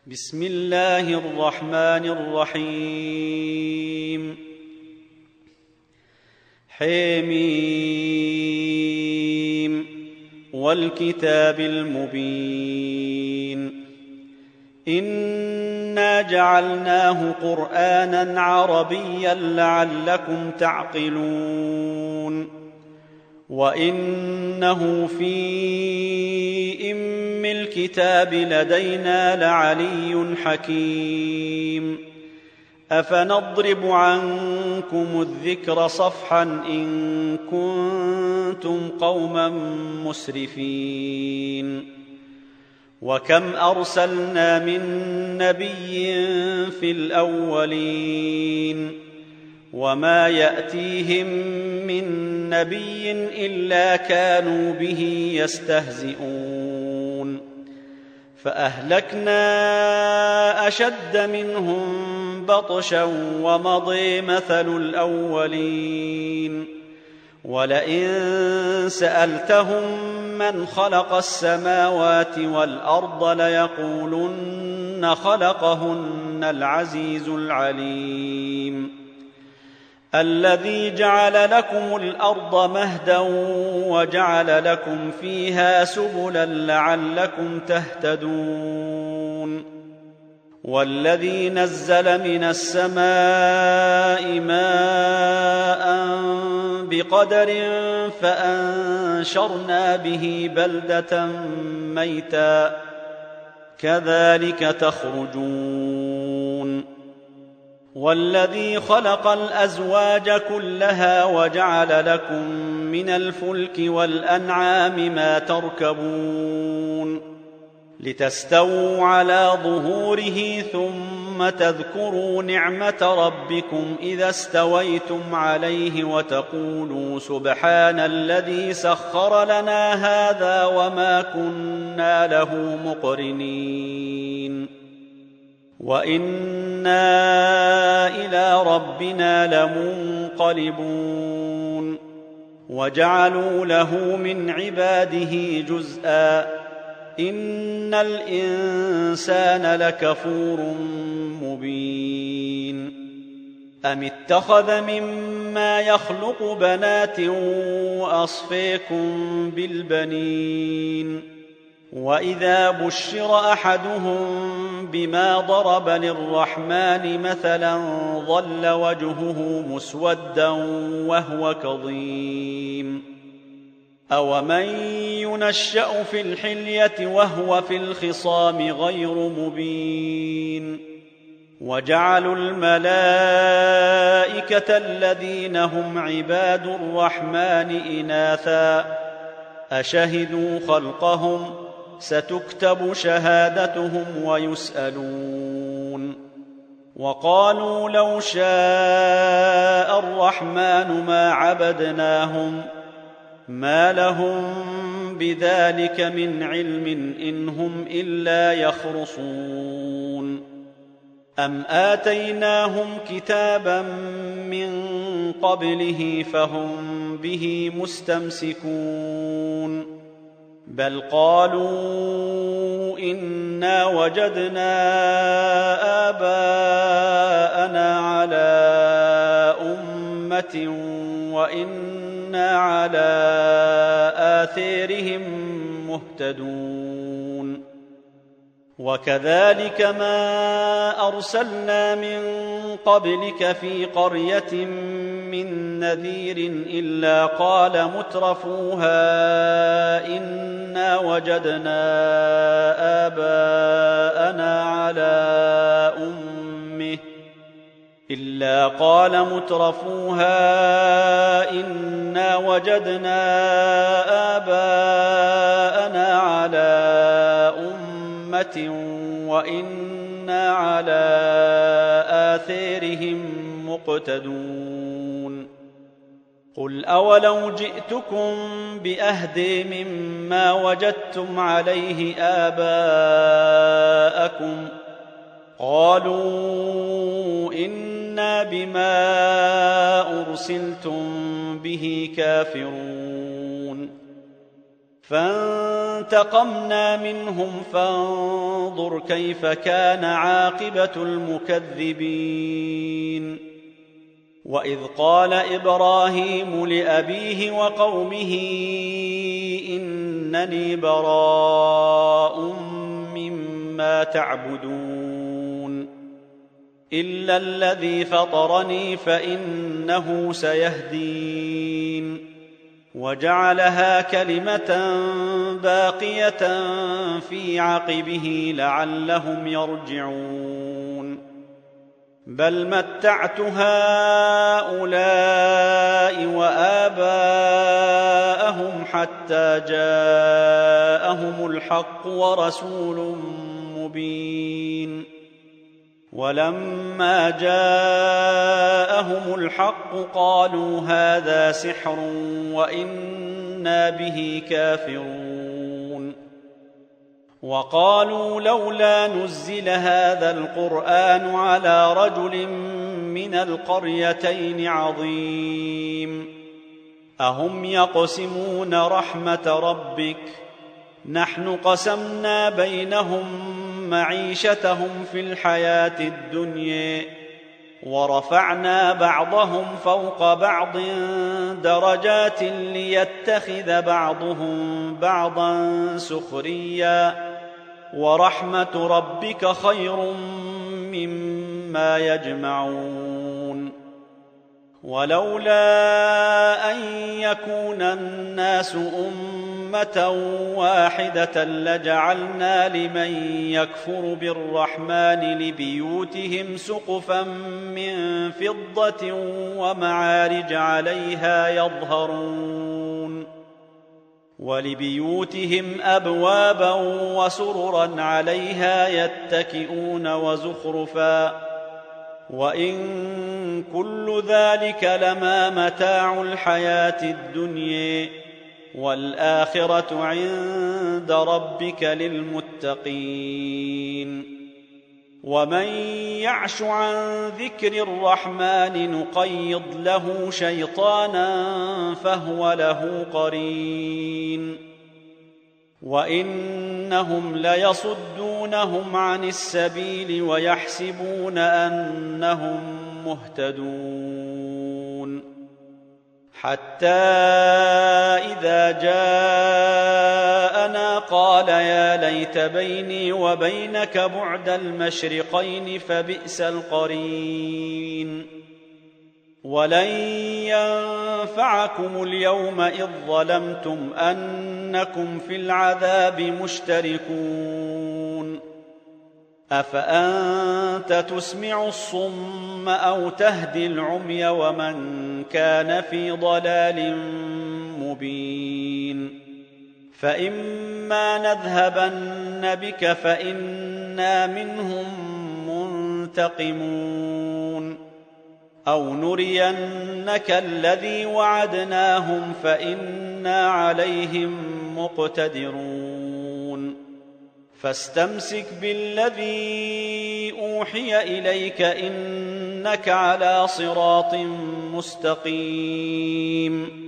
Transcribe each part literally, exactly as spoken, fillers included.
بسم الله الرحمن الرحيم حميم والكتاب المبين إنا جعلناه قرآنا عربيا لعلكم تعقلون وإنه في أم الكتاب لدينا لعلي حكيم أفنضرب عنكم الذكر صفحا إن كنتم قوما مسرفين وكم أرسلنا من نبي في الأولين وما يأتيهم من نبي إلا كانوا به يستهزئون فأهلكنا أشد منهم بطشا ومضي مثل الأولين ولئن سألتهم من خلق السماوات والأرض ليقولن خلقهن العزيز العليم الذي جعل لكم الأرض مهدا وجعل لكم فيها سبلا لعلكم تهتدون والذي نزل من السماء ماء بقدر فأنشرنا به بلدة ميتا كذلك تخرجون والذي خلق الأزواج كلها وجعل لكم من الفلك والأنعام ما تركبون لتستووا على ظهوره ثم تذكروا نعمة ربكم إذا استويتم عليه وتقولوا سبحان الذي سخر لنا هذا وما كنا له مقرنين وإنا إلى ربنا لمنقلبون وجعلوا له من عباده جزءا إن الإنسان لكفور مبين أم اتخذ مما يخلق بنات وأصفيكم بالبنين وإذا بشر أحدهم بما ضرب للرحمن مثلا ظل وجهه مسودا وهو كظيم أومن ينشأ في الحلية وهو في الخصام غير مبين وجعلوا الملائكة الذين هم عباد الرحمن إناثا أشهدوا خلقهم ستكتب شهادتهم ويسألون وقالوا لو شاء الرحمن ما عبدناهم ما لهم بذلك من علم إن هم إلا يخرصون أم آتيناهم كتابا من قبله فهم به مستمسكون بل قالوا إنا وجدنا آباءنا على أمة وإنا على آثارهم مهتدون وكذلك ما أرسلنا من قبلك في قرية من نذير إلا قال مترفوها إنا وجدنا آباءنا على أمه إلا قال مترفوها إنا وجدنا آباءنا على أمة وإنا على آثارهم مقتدون قل أولو جئتكم بأهدى مما وجدتم عليه آباءكم قالوا إنا بما أرسلتم به كافرون فانتظروا فانتقمنا منهم فانظر كيف كان عاقبة المكذبين وإذ قال إبراهيم لأبيه وقومه إنني براء مما تعبدون إلا الذي فطرني فإنه سيهدين وجعلها كلمة باقية في عقبه لعلهم يرجعون بل متعت هؤلاء وآباءهم حتى جاءهم الحق ورسول مبين ولما جاءهم الحق قالوا هذا سحر وإنا به كافرون وقالوا لولا نزل هذا القرآن على رجل من القريتين عظيم أهم يقسمون رحمة ربك نحن قسمنا بينهم معيشتهم في الحياة الدنيا ورفعنا بعضهم فوق بعض درجات ليتخذ بعضهم بعضا سخريا ورحمة ربك خير مما يجمعون ولولا أن يكون الناس أمة واحدة لجعلنا لمن يكفر بالرحمن لبيوتهم سقفا من فضة ومعارج عليها يظهرون ولبيوتهم أبوابا وسررا عليها يتكئون وزخرفا وإن كل ذلك لما متاع الحياة الدنيا والآخرة عند ربك للمتقين ومن يعش عن ذكر الرحمن نقيض له شيطانا فهو له قرين وإنهم ليصدونهم عن السبيل ويحسبون أنهم مهتدون حتى إذا جاءنا قال يا ليت بيني وبينك بعد المشرقين فبئس القرين ولن ينفعكم اليوم إذ ظلمتم أنكم في العذاب مشتركون أفأنت تسمع الصم أو تهدي العمي ومن كان في ضلال مبين فإما نذهبن بك فإنا منهم منتقمون أو نرينك الذي وعدناهم فإنا عليهم مقتدرون فاستمسك بالذي أوحي إليك إنك على صراط مستقيم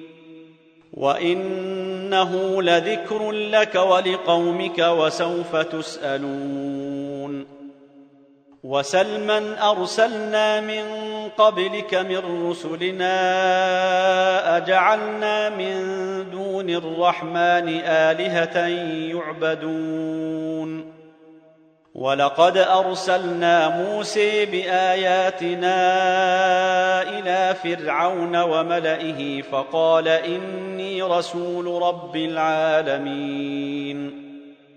وإنه لذكر لك ولقومك وسوف تسألون وسلما أرسلنا من قبلك من رسلنا أجعلنا من دون الرحمن آلهة يعبدون ولقد أرسلنا موسى بآياتنا إلى فرعون وملئه فقال إني رسول رب العالمين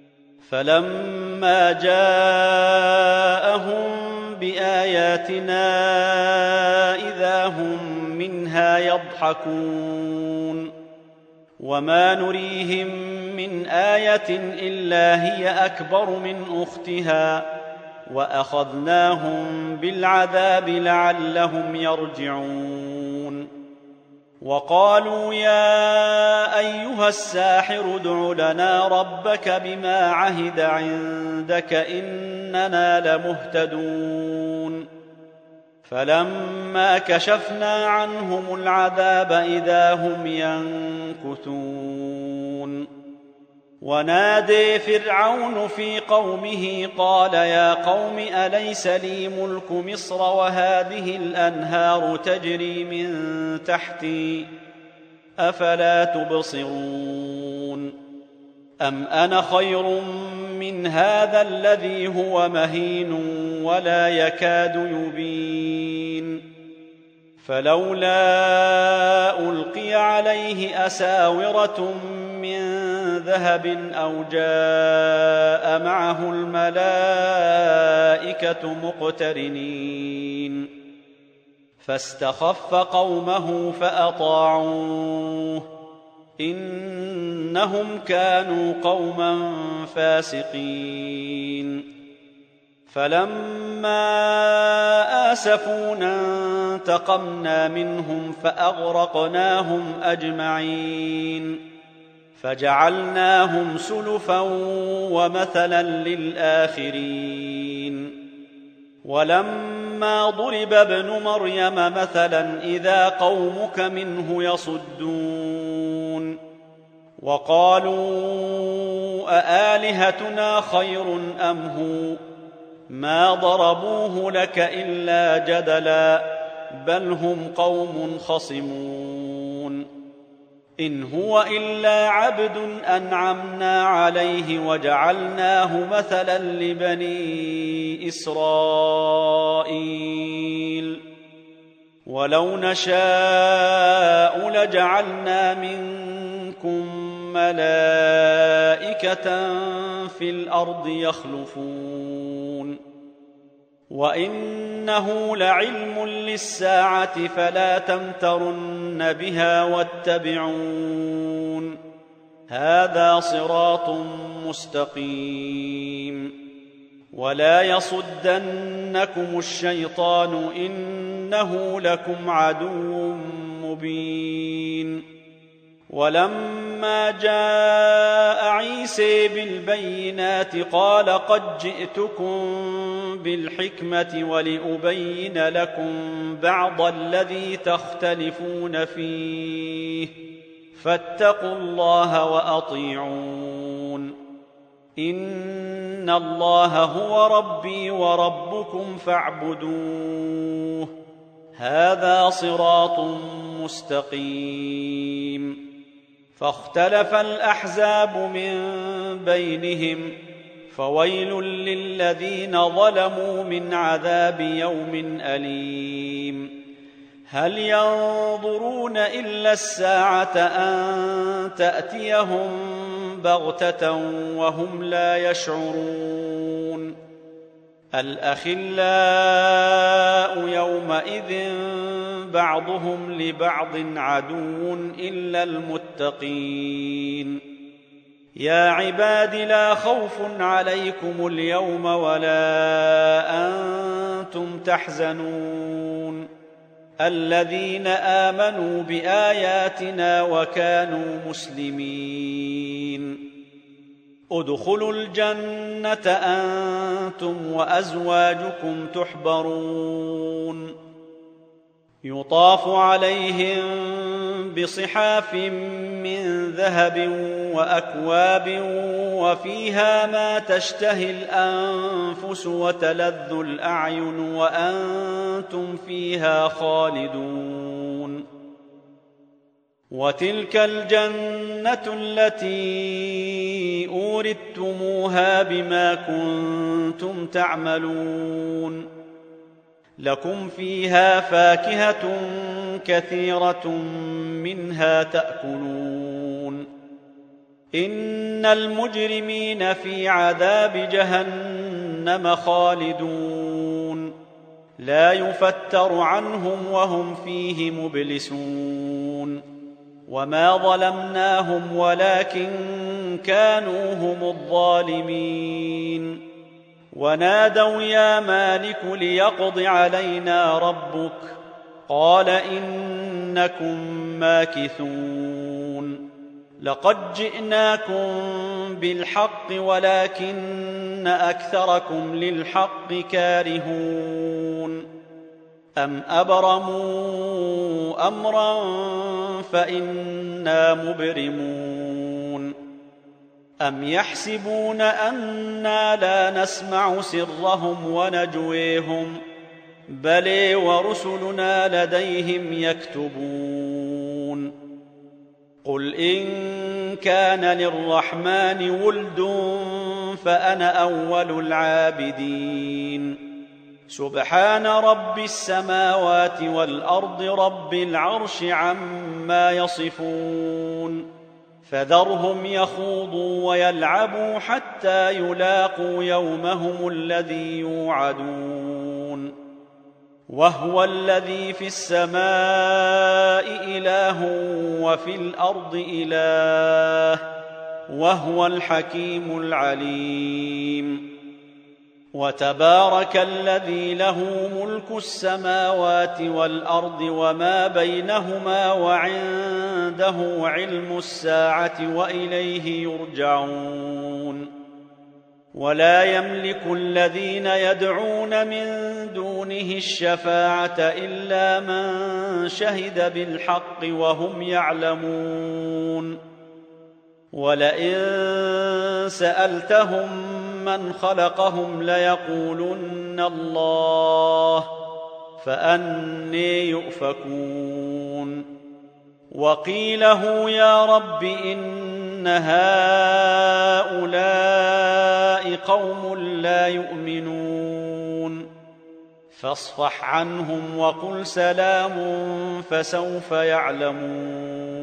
فلما جاءهم بآياتنا إذا هم منها يضحكون وما نريهم من آية إلا هي أكبر من أختها وأخذناهم بالعذاب لعلهم يرجعون وقالوا يا أيها الساحر ادع لنا ربك بما عهد عندك إننا لمهتدون فلما كشفنا عنهم العذاب إذا هم ينكثون ونادي فرعون في قومه قال يا قوم أليس لي ملك مصر وهذه الأنهار تجري من تحتي أفلا تبصرون أم أنا خير من هذا الذي هو مهين ولا يكاد يبين فلولا ألقي عليه أساورة من ذهب أو جاء معه الملائكة مقترنين فاستخف قومه فأطاعوه إنهم كانوا قوما فاسقين فلما آسفونا انتقمنا منهم فأغرقناهم أجمعين فجعلناهم سلفا ومثلا للآخرين ولما ضرب ابن مريم مثلا إذا قومك منه يصدون وقالوا أآلهتنا خير أم هو ما ضربوه لك إلا جدلا بل هم قوم خصمون إن هو إلا عبد أنعمنا عليه وجعلناه مثلا لبني إسرائيل ولو نشاء لجعلنا منكم ملائكة في الأرض يخلفون وإنه لعلم للساعة فلا تمترن بها واتبعون هذا صراط مستقيم ولا يصدنكم الشيطان إنه لكم عدو مبين ولما جاء عيسى بالبينات قال قد جئتكم بالحكمة ولأبين لكم بعض الذي تختلفون فيه فاتقوا الله وأطيعون إن الله هو ربي وربكم فاعبدوه هذا صراط مستقيم فاختلف الأحزاب من بينهم فويل للذين ظلموا من عذاب يوم أليم هل ينظرون إلا الساعة أن تأتيهم بغتة وهم لا يشعرون الأخلاء يومئذ بعضهم لبعض عدو إلا المتقين يا عباد لا خوف عليكم اليوم ولا أنتم تحزنون الذين آمنوا بآياتنا وكانوا مسلمين ادخلوا الجنة أنتم وأزواجكم تحبرون يطاف عليهم بصحاف من ذهب وأكواب وفيها ما تشتهي الأنفس وتلذ الأعين وأنتم فيها خالدون وتلك الجنة التي أورثتموها بما كنتم تعملون لكم فيها فاكهة كثيرة منها تأكلون إن المجرمين في عذاب جهنم خالدون لا يفتر عنهم وهم فيه مبلسون وما ظلمناهم ولكن كانوا هم الظالمين ونادوا يا مالك ليقض علينا ربك قال إنكم ماكثون لقد جئناكم بالحق ولكن أكثركم للحق كارهون أم أبرموا أمرا فإنا مبرمون أم يحسبون أنا لا نسمع سرهم ونجويهم بل ورسلنا لديهم يكتبون قل إن كان للرحمن ولد فأنا أول العابدين سبحان رب السماوات والأرض رب العرش عما يصفون فذرهم يخوضوا ويلعبوا حتى يلاقوا يومهم الذي يوعدون وهو الذي في السماء إله وفي الأرض إله وهو الحكيم العليم وتبارك الذي له ملك السماوات والأرض وما بينهما وعنده علم الساعة وإليه يرجعون ولا يملك الذين يدعون من دونه الشفاعة إلا من شهد بالحق وهم يعلمون ولئن سألتهم من خلقهم ليقولن الله فأني يؤفكون وقيله يا رب إن هؤلاء قوم لا يؤمنون فاصفح عنهم وقل سلام فسوف يعلمون